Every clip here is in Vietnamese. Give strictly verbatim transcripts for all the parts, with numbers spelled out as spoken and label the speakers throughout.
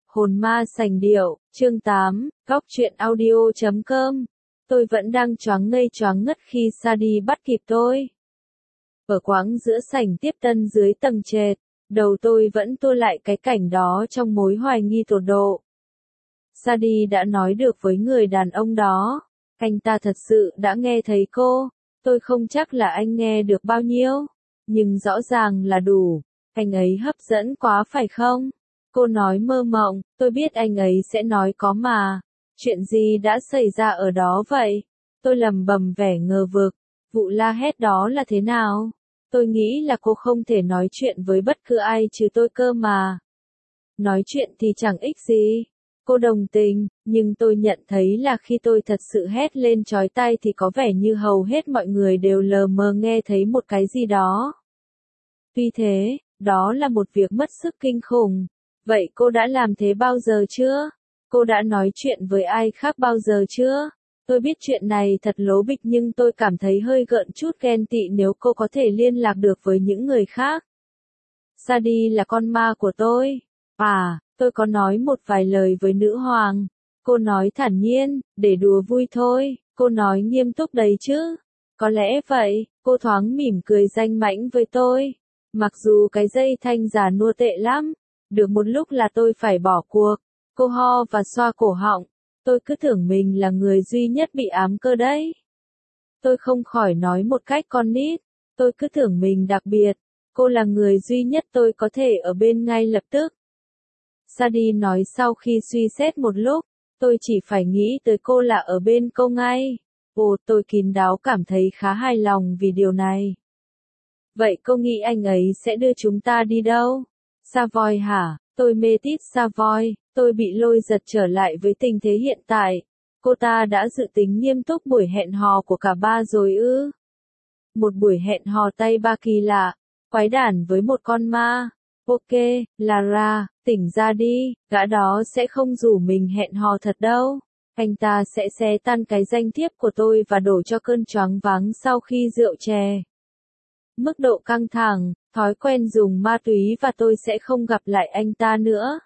Speaker 1: Hồn ma sành điệu, chương tám, góc truyện audio chấm com. Tôi vẫn đang choáng ngây choáng ngất khi Sadie bắt kịp tôi. Ở quãng giữa sảnh tiếp tân dưới tầng trệt, đầu tôi vẫn tua lại cái cảnh đó trong mối hoài nghi tột độ. Sadie đã nói được với người đàn ông đó, anh ta thật sự đã nghe thấy cô, tôi không chắc là anh nghe được bao nhiêu, nhưng rõ ràng là đủ, anh ấy hấp dẫn quá phải không? Cô nói mơ mộng, tôi biết anh ấy sẽ nói có mà. Chuyện gì đã xảy ra ở đó vậy? Tôi lầm bầm vẻ ngờ vực. Vụ la hét đó là thế nào? Tôi nghĩ là cô không thể nói chuyện với bất cứ ai trừ tôi cơ mà. Nói chuyện thì chẳng ích gì. Cô đồng tình, nhưng tôi nhận thấy là khi tôi thật sự hét lên chói tai thì có vẻ như hầu hết mọi người đều lờ mờ nghe thấy một cái gì đó. Tuy thế, đó là một việc mất sức kinh khủng. Vậy cô đã làm thế bao giờ chưa? Cô đã nói chuyện với ai khác bao giờ chưa? Tôi biết chuyện này thật lố bịch nhưng tôi cảm thấy hơi gợn chút ghen tị nếu cô có thể liên lạc được với những người khác. Sadie là con ma của tôi. À, tôi có nói một vài lời với nữ hoàng. Cô nói thản nhiên, để đùa vui thôi. Cô nói nghiêm túc đấy chứ. Có lẽ vậy, cô thoáng mỉm cười danh mãnh với tôi. Mặc dù cái dây thanh già nua tệ lắm. Được một lúc là tôi phải bỏ cuộc. Cô ho và xoa cổ họng. Tôi cứ tưởng mình là người duy nhất bị ám cơ đấy. Tôi không khỏi nói một cách con nít. Tôi cứ tưởng mình đặc biệt. Cô là người duy nhất tôi có thể ở bên ngay lập tức. Sadie nói sau khi suy xét một lúc. Tôi chỉ phải nghĩ tới cô là ở bên cô ngay. Ồ, tôi kín đáo cảm thấy khá hài lòng vì điều này. Vậy cô nghĩ anh ấy sẽ đưa chúng ta đi đâu? Savoy hả? Tôi mê tít Savoy, tôi bị lôi giật trở lại với tình thế hiện tại. Cô ta đã dự tính nghiêm túc buổi hẹn hò của cả ba rồi ư? Một buổi hẹn hò tay ba kỳ lạ, quái đản với một con ma. Ok, Lara, tỉnh ra đi, gã đó sẽ không rủ mình hẹn hò thật đâu. Anh ta sẽ xé tan cái danh thiếp của tôi và đổ cho cơn choáng váng sau khi rượu chè. Mức độ căng thẳng, thói quen dùng ma túy và tôi sẽ không gặp lại anh ta nữa.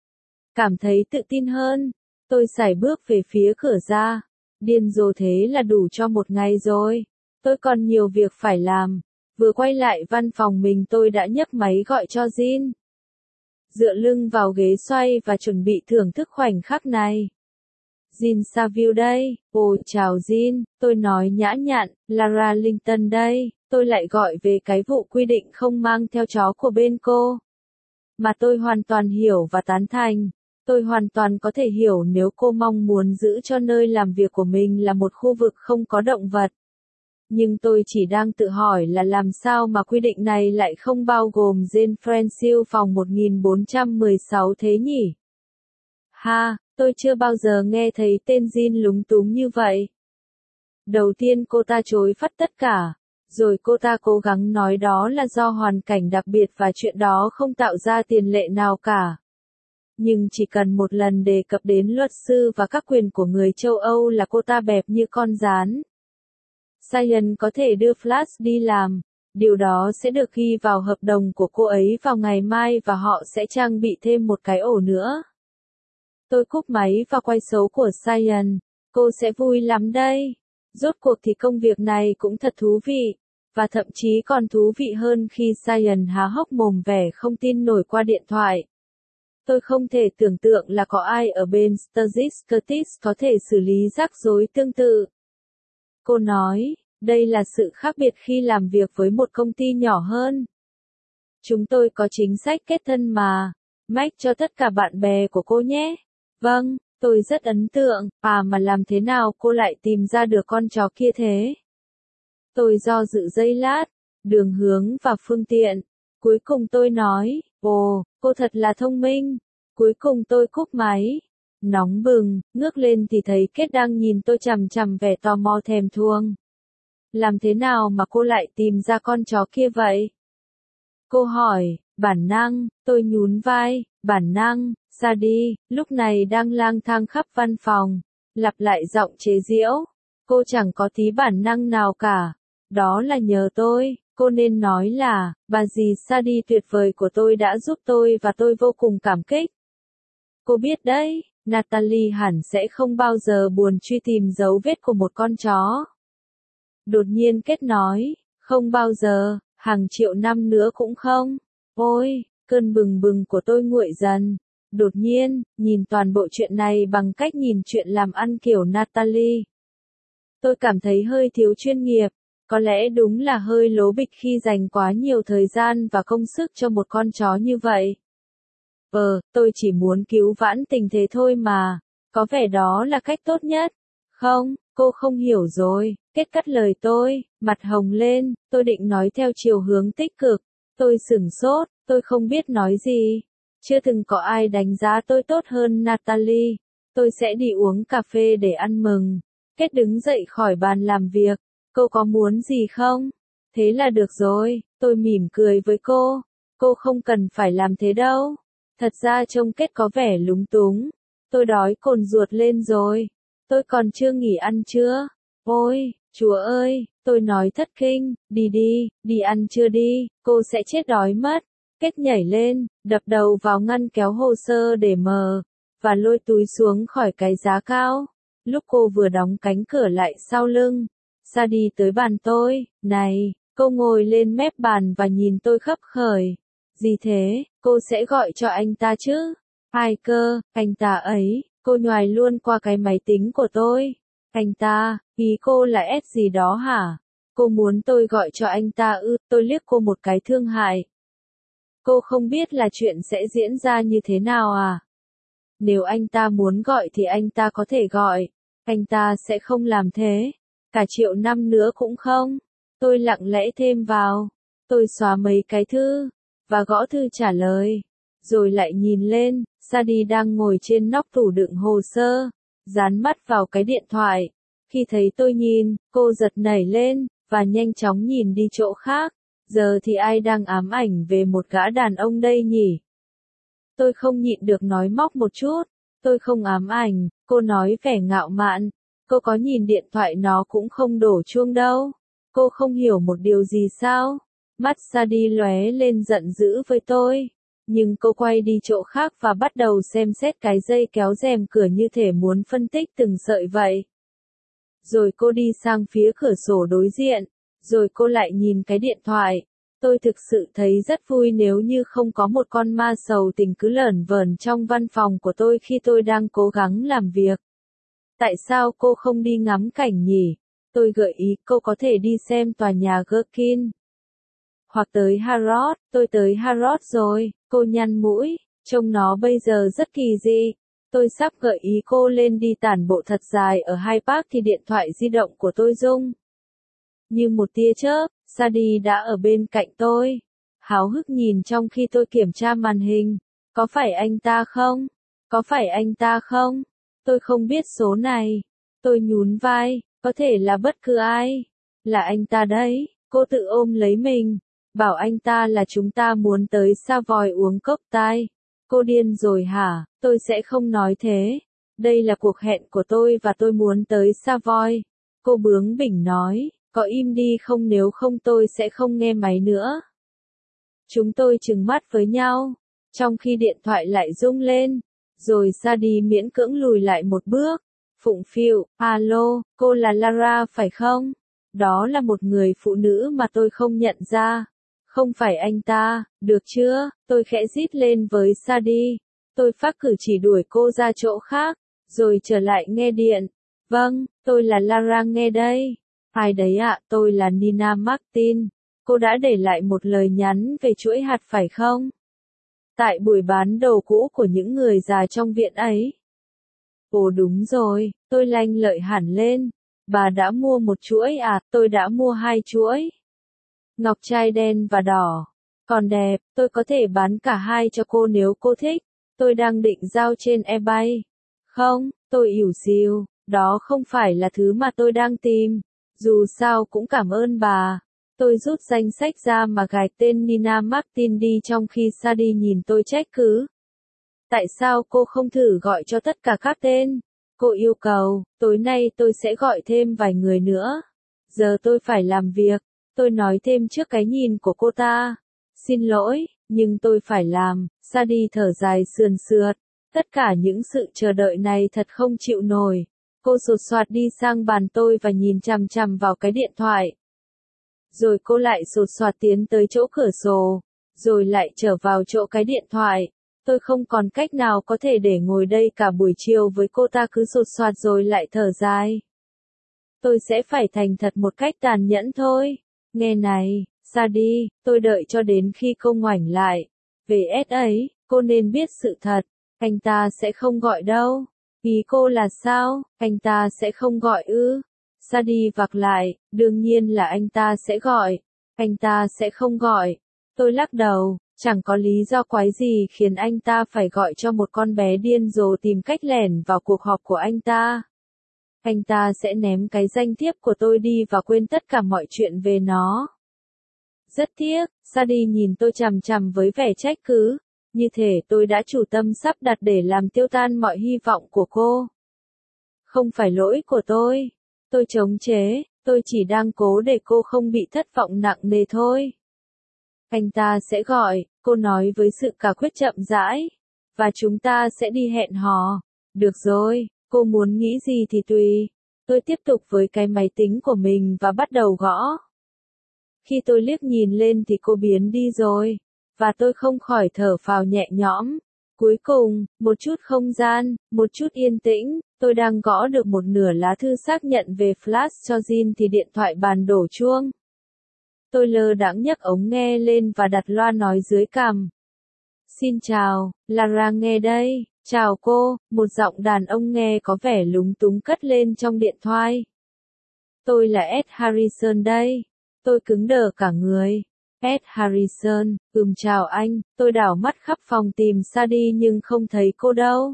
Speaker 1: Cảm thấy tự tin hơn, tôi sải bước về phía cửa ra. Điên rồ thế là đủ cho một ngày rồi. Tôi còn nhiều việc phải làm. Vừa quay lại văn phòng mình tôi đã nhấc máy gọi cho Jin. Dựa lưng vào ghế xoay và chuẩn bị thưởng thức khoảnh khắc này. Jin Saville đây. Ồ chào Jin, tôi nói nhã nhặn, Lara Linton đây. Tôi lại gọi về cái vụ quy định không mang theo chó của bên cô. Mà tôi hoàn toàn hiểu và tán thành. Tôi hoàn toàn có thể hiểu nếu cô mong muốn giữ cho nơi làm việc của mình là một khu vực không có động vật. Nhưng tôi chỉ đang tự hỏi là làm sao mà quy định này lại không bao gồm Jane Fransil phòng một nghìn bốn trăm mười sáu thế nhỉ? Ha, tôi chưa bao giờ nghe thấy tên Jin lúng túng như vậy. Đầu tiên cô ta chối phắt tất cả. Rồi cô ta cố gắng nói đó là do hoàn cảnh đặc biệt và chuyện đó không tạo ra tiền lệ nào cả. Nhưng chỉ cần một lần đề cập đến luật sư và các quyền của người châu Âu là cô ta bẹp như con gián. Cyan có thể đưa Flash đi làm. Điều đó sẽ được ghi vào hợp đồng của cô ấy vào ngày mai và họ sẽ trang bị thêm một cái ổ nữa. Tôi cúp máy và quay số của Cyan. Cô sẽ vui lắm đây. Rốt cuộc thì công việc này cũng thật thú vị, và thậm chí còn thú vị hơn khi Cyan há hốc mồm vẻ không tin nổi qua điện thoại. Tôi không thể tưởng tượng là có ai ở bên Sturgis Curtis có thể xử lý rắc rối tương tự. Cô nói, đây là sự khác biệt khi làm việc với một công ty nhỏ hơn. Chúng tôi có chính sách kết thân mà. Mách cho tất cả bạn bè của cô nhé. Vâng. Tôi rất ấn tượng, à mà làm thế nào cô lại tìm ra được con chó kia thế? Tôi do dự giây lát, đường hướng và phương tiện. Cuối cùng tôi nói, ồ, cô thật là thông minh. Cuối cùng tôi cúp máy. Nóng bừng, ngước lên thì thấy Kết đang nhìn tôi chằm chằm vẻ tò mò thèm thuồng. Làm thế nào mà cô lại tìm ra con chó kia vậy? Cô hỏi, bản năng, tôi nhún vai, bản năng. Sadie, lúc này đang lang thang khắp văn phòng, lặp lại giọng chế giễu. Cô chẳng có tí bản năng nào cả. Đó là nhờ tôi, cô nên nói là, bà dì Sadie tuyệt vời của tôi đã giúp tôi và tôi vô cùng cảm kích. Cô biết đấy, Natalie hẳn sẽ không bao giờ buồn truy tìm dấu vết của một con chó. Đột nhiên Kết nói, không bao giờ, hàng triệu năm nữa cũng không. Ôi, cơn bừng bừng của tôi nguội dần. Đột nhiên, nhìn toàn bộ chuyện này bằng cách nhìn chuyện làm ăn kiểu Natalie. Tôi cảm thấy hơi thiếu chuyên nghiệp, có lẽ đúng là hơi lố bịch khi dành quá nhiều thời gian và công sức cho một con chó như vậy. Ờ, tôi chỉ muốn cứu vãn tình thế thôi mà, có vẻ đó là cách tốt nhất. Không, cô không hiểu rồi, Kết cắt lời tôi, mặt hồng lên, tôi định nói theo chiều hướng tích cực. Tôi sửng sốt, tôi không biết nói gì. Chưa từng có ai đánh giá tôi tốt hơn Natalie. Tôi sẽ đi uống cà phê để ăn mừng. Kết đứng dậy khỏi bàn làm việc. Cô có muốn gì không? Thế là được rồi, tôi mỉm cười với cô. Cô không cần phải làm thế đâu. Thật ra trông Kết có vẻ lúng túng. Tôi đói cồn ruột lên rồi. Tôi còn chưa nghỉ ăn trưa. Ôi, Chúa ơi, tôi nói thất kinh, đi đi, đi ăn trưa đi, cô sẽ chết đói mất. Kết nhảy lên, đập đầu vào ngăn kéo hồ sơ để mờ, và lôi túi xuống khỏi cái giá cao. Lúc cô vừa đóng cánh cửa lại sau lưng, Sa đi tới bàn tôi, này, cô ngồi lên mép bàn và nhìn tôi khấp khởi. Gì thế, cô sẽ gọi cho anh ta chứ? Ai cơ, anh ta ấy, cô nhoài luôn qua cái máy tính của tôi. Anh ta, ý cô là S gì đó hả? Cô muốn tôi gọi cho anh ta ư, tôi liếc cô một cái thương hại. Cô không biết là chuyện sẽ diễn ra như thế nào à? Nếu anh ta muốn gọi thì anh ta có thể gọi. Anh ta sẽ không làm thế. Cả triệu năm nữa cũng không. Tôi lặng lẽ thêm vào. Tôi xóa mấy cái thư, và gõ thư trả lời. Rồi lại nhìn lên, Sadie đang ngồi trên nóc tủ đựng hồ sơ, dán mắt vào cái điện thoại. Khi thấy tôi nhìn, cô giật nảy lên, và nhanh chóng nhìn đi chỗ khác. Giờ thì ai đang ám ảnh về một gã đàn ông đây nhỉ? Tôi không nhịn được nói móc một chút. Tôi không ám ảnh, cô nói vẻ ngạo mạn. Cô có nhìn điện thoại nó cũng không đổ chuông đâu. Cô không hiểu một điều gì sao? Mắt Sadie lóe lên giận dữ với tôi. Nhưng cô quay đi chỗ khác và bắt đầu xem xét cái dây kéo rèm cửa như thể muốn phân tích từng sợi vậy. Rồi cô đi sang phía cửa sổ đối diện. Rồi cô lại nhìn cái điện thoại. Tôi thực sự thấy rất vui nếu như không có một con ma sầu tình cứ lởn vởn trong văn phòng của tôi khi tôi đang cố gắng làm việc. Tại sao cô không đi ngắm cảnh nhỉ? Tôi gợi ý cô có thể đi xem tòa nhà Gherkin. Hoặc tới Harrods, tôi tới Harrods rồi, cô nhăn mũi, trông nó bây giờ rất kỳ dị. Tôi sắp gợi ý cô lên đi tản bộ thật dài ở Hyde Park thì điện thoại di động của tôi rung. Như một tia chớp, Sadie đã ở bên cạnh tôi. Háo hức nhìn trong khi tôi kiểm tra màn hình. Có phải anh ta không? Có phải anh ta không? Tôi không biết số này. Tôi nhún vai, có thể là bất cứ ai. Là anh ta đấy, cô tự ôm lấy mình. Bảo anh ta là chúng ta muốn tới Savoy uống cốc tai. Cô điên rồi hả? Tôi sẽ không nói thế. Đây là cuộc hẹn của tôi và tôi muốn tới Savoy. Cô bướng bỉnh nói, có im đi không nếu không tôi sẽ không nghe máy nữa. Chúng tôi trừng mắt với nhau, trong khi điện thoại lại rung lên. Rồi Sadie miễn cưỡng lùi lại một bước. Phụng phịu, alo, cô là Lara phải không? Đó là một người phụ nữ mà tôi không nhận ra. Không phải anh ta, được chưa? Tôi khẽ rít lên với Sadie. Tôi phác cử chỉ đuổi cô ra chỗ khác, rồi trở lại nghe điện. Vâng, tôi là Lara nghe đây. Ai đấy ạ, à, tôi là Nina Martin. Cô đã để lại một lời nhắn về chuỗi hạt phải không? Tại buổi bán đồ cũ của những người già trong viện ấy. Ồ đúng rồi, tôi lanh lợi hẳn lên. Bà đã mua một chuỗi à, tôi đã mua hai chuỗi. Ngọc trai đen và đỏ. Còn đẹp, tôi có thể bán cả hai cho cô nếu cô thích. Tôi đang định giao trên eBay. Không, tôi ỉu xìu, đó không phải là thứ mà tôi đang tìm. Dù sao cũng cảm ơn bà. Tôi rút danh sách ra mà gạch tên Nina Martin đi trong khi Sadie nhìn tôi trách cứ. Tại sao cô không thử gọi cho tất cả các tên? Cô yêu cầu, tối nay tôi sẽ gọi thêm vài người nữa. Giờ tôi phải làm việc. Tôi nói thêm trước cái nhìn của cô ta. Xin lỗi, nhưng tôi phải làm. Sadie thở dài sườn sượt. Tất cả những sự chờ đợi này thật không chịu nổi. Cô sột soạt đi sang bàn tôi và nhìn chằm chằm vào cái điện thoại. Rồi cô lại sột soạt tiến tới chỗ cửa sổ, rồi lại trở vào chỗ cái điện thoại. Tôi không còn cách nào có thể để ngồi đây cả buổi chiều với cô ta cứ sột soạt rồi lại thở dài. Tôi sẽ phải thành thật một cách tàn nhẫn thôi. Nghe này, Sadie, tôi đợi cho đến khi cô ngoảnh lại. Về S ấy, cô nên biết sự thật. Anh ta sẽ không gọi đâu. Ý cô là sao? Anh ta sẽ không gọi ư? Sadie vặc lại, đương nhiên là anh ta sẽ gọi. Anh ta sẽ không gọi. Tôi lắc đầu, chẳng có lý do quái gì khiến anh ta phải gọi cho một con bé điên rồ tìm cách lẻn vào cuộc họp của anh ta. Anh ta sẽ ném cái danh thiếp của tôi đi và quên tất cả mọi chuyện về nó. Rất tiếc, Sadie nhìn tôi chằm chằm với vẻ trách cứ. Như thể tôi đã chủ tâm sắp đặt để làm tiêu tan mọi hy vọng của cô. Không phải lỗi của tôi. Tôi chống chế, tôi chỉ đang cố để cô không bị thất vọng nặng nề thôi. Anh ta sẽ gọi, cô nói với sự cả quyết chậm rãi. Và chúng ta sẽ đi hẹn hò. Được rồi, cô muốn nghĩ gì thì tùy. Tôi tiếp tục với cái máy tính của mình và bắt đầu gõ. Khi tôi liếc nhìn lên thì cô biến đi rồi. Và tôi không khỏi thở phào nhẹ nhõm. Cuối cùng, một chút không gian, một chút yên tĩnh, tôi đang gõ được một nửa lá thư xác nhận về flash cho Jin thì điện thoại bàn đổ chuông. Tôi lơ đãng nhấc ống nghe lên và đặt loa nói dưới cằm. Xin chào, Lara nghe đây. Chào cô, một giọng đàn ông nghe có vẻ lúng túng cất lên trong điện thoại. Tôi là Ed Harrison đây. Tôi cứng đờ cả người. Ed Harrison, ừm chào anh, tôi đảo mắt khắp phòng tìm Sadie nhưng không thấy cô đâu.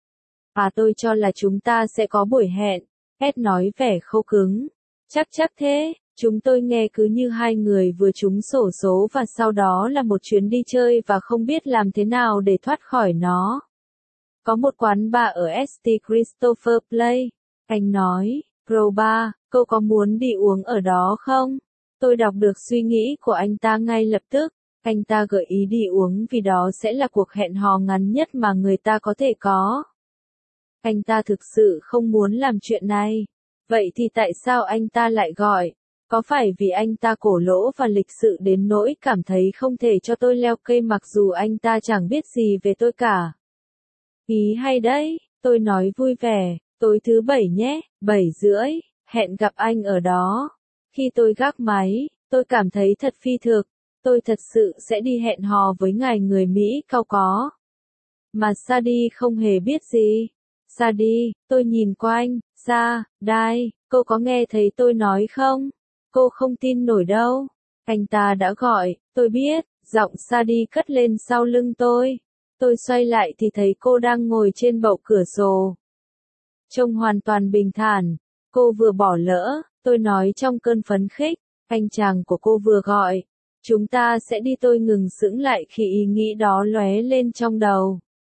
Speaker 1: À tôi cho là chúng ta sẽ có buổi hẹn, Ed nói vẻ khô cứng. Chắc chắc thế, chúng tôi nghe cứ như hai người vừa trúng xổ số và sau đó là một chuyến đi chơi và không biết làm thế nào để thoát khỏi nó. Có một quán bar ở ét tê Christopher Place, anh nói, Pro Bar, cô có muốn đi uống ở đó không? Tôi đọc được suy nghĩ của anh ta ngay lập tức, anh ta gợi ý đi uống vì đó sẽ là cuộc hẹn hò ngắn nhất mà người ta có thể có. Anh ta thực sự không muốn làm chuyện này. Vậy thì tại sao anh ta lại gọi? Có phải vì anh ta cổ lỗ và lịch sự đến nỗi cảm thấy không thể cho tôi leo cây mặc dù anh ta chẳng biết gì về tôi cả? Ý hay đấy, tôi nói vui vẻ, tối thứ bảy nhé, bảy rưỡi, hẹn gặp anh ở đó. Khi tôi gác máy, tôi cảm thấy thật phi thực, tôi thật sự sẽ đi hẹn hò với ngài người Mỹ cao có. Mà Sadie không hề biết gì. Sadie, tôi nhìn quanh, Sa, Đai, cô có nghe thấy tôi nói không? Cô không tin nổi đâu. Anh ta đã gọi, tôi biết, giọng Sadie cất lên sau lưng tôi. Tôi xoay lại thì thấy cô đang ngồi trên bậu cửa sổ. Trông hoàn toàn bình thản, cô vừa bỏ lỡ, tôi nói trong cơn phấn khích, anh chàng của cô vừa gọi. Chúng ta sẽ đi tôi ngừng sững lại khi ý nghĩ đó lóe lên trong đầu.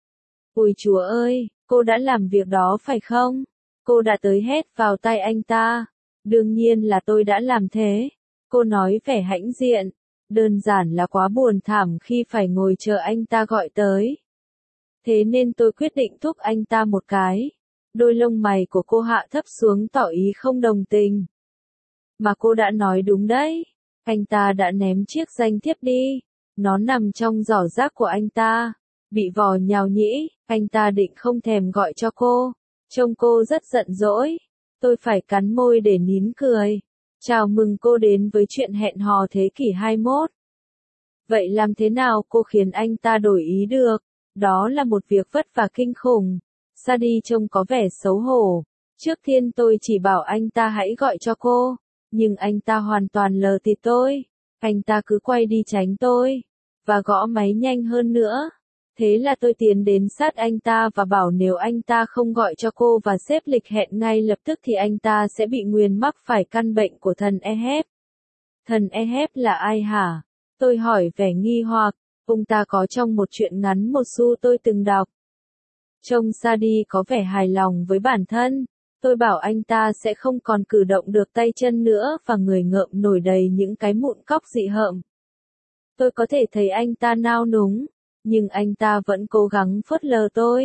Speaker 1: Ôi Chúa ơi, cô đã làm việc đó phải không? Cô đã tới hét vào tay anh ta. Đương nhiên là tôi đã làm thế. Cô nói vẻ hãnh diện. Đơn giản là quá buồn thảm khi phải ngồi chờ anh ta gọi tới. Thế nên tôi quyết định thúc anh ta một cái. Đôi lông mày của cô hạ thấp xuống tỏ ý không đồng tình. Mà cô đã nói đúng đấy. Anh ta đã ném chiếc danh thiếp đi. Nó nằm trong giỏ rác của anh ta. Bị vò nhào nhĩ, anh ta định không thèm gọi cho cô. Trông cô rất giận dỗi. Tôi phải cắn môi để nín cười. Chào mừng cô đến với chuyện hẹn hò thế kỷ hai mươi mốt. Vậy làm thế nào cô khiến anh ta đổi ý được? Đó là một việc vất vả kinh khủng. Sadie trông có vẻ xấu hổ. Trước tiên tôi chỉ bảo anh ta hãy gọi cho cô. Nhưng anh ta hoàn toàn lờ tịt tôi. Anh ta cứ quay đi tránh tôi. Và gõ máy nhanh hơn nữa. Thế là tôi tiến đến sát anh ta và bảo nếu anh ta không gọi cho cô và xếp lịch hẹn ngay lập tức thì anh ta sẽ bị nguyền mắc phải căn bệnh của thần Eheb. Thần Eheb là ai hả? Tôi hỏi vẻ nghi hoặc. Ông ta có trong một truyện ngắn một xu tôi từng đọc. Trông Sadie có vẻ hài lòng với bản thân. Tôi bảo anh ta sẽ không còn cử động được tay chân nữa và người ngợm nổi đầy những cái mụn cóc dị hợm. Tôi có thể thấy anh ta nao núng. Nhưng anh ta vẫn cố gắng phớt lờ tôi.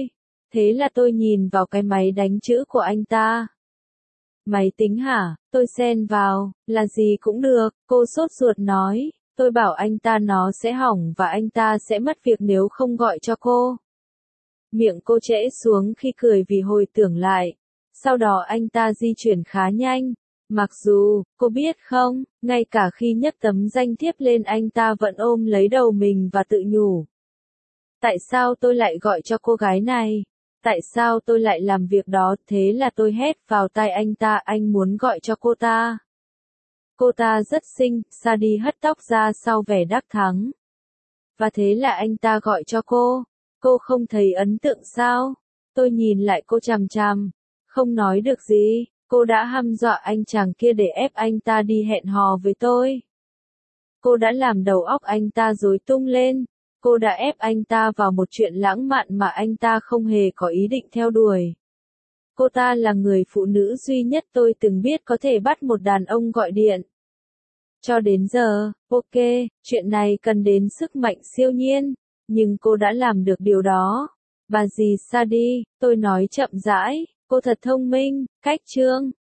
Speaker 1: Thế là tôi nhìn vào cái máy đánh chữ của anh ta. Máy tính hả? Tôi xen vào, là gì cũng được, cô sốt ruột nói. Tôi bảo anh ta nó sẽ hỏng và anh ta sẽ mất việc nếu không gọi cho cô. Miệng cô trễ xuống khi cười vì hồi tưởng lại. Sau đó anh ta di chuyển khá nhanh. Mặc dù, cô biết không, ngay cả khi nhấc tấm danh thiếp lên anh ta vẫn ôm lấy đầu mình và tự nhủ. Tại sao tôi lại gọi cho cô gái này? Tại sao tôi lại làm việc đó? Thế là tôi hét vào tai anh ta, anh muốn gọi cho cô ta. Cô ta rất xinh, Sadie hất tóc ra sau vẻ đắc thắng. Và thế là anh ta gọi cho cô. Cô không thấy ấn tượng sao? Tôi nhìn lại cô chằm chằm. Không nói được gì, cô đã hăm dọa anh chàng kia để ép anh ta đi hẹn hò với tôi. Cô đã làm đầu óc anh ta rối tung lên. Cô đã ép anh ta vào một chuyện lãng mạn mà anh ta không hề có ý định theo đuổi. Cô ta là người phụ nữ duy nhất tôi từng biết có thể bắt một đàn ông gọi điện. Cho đến giờ, ok, chuyện này cần đến sức mạnh siêu nhiên, nhưng cô đã làm được điều đó. Bà dì Sadie, tôi nói chậm rãi, cô thật thông minh, cách chương.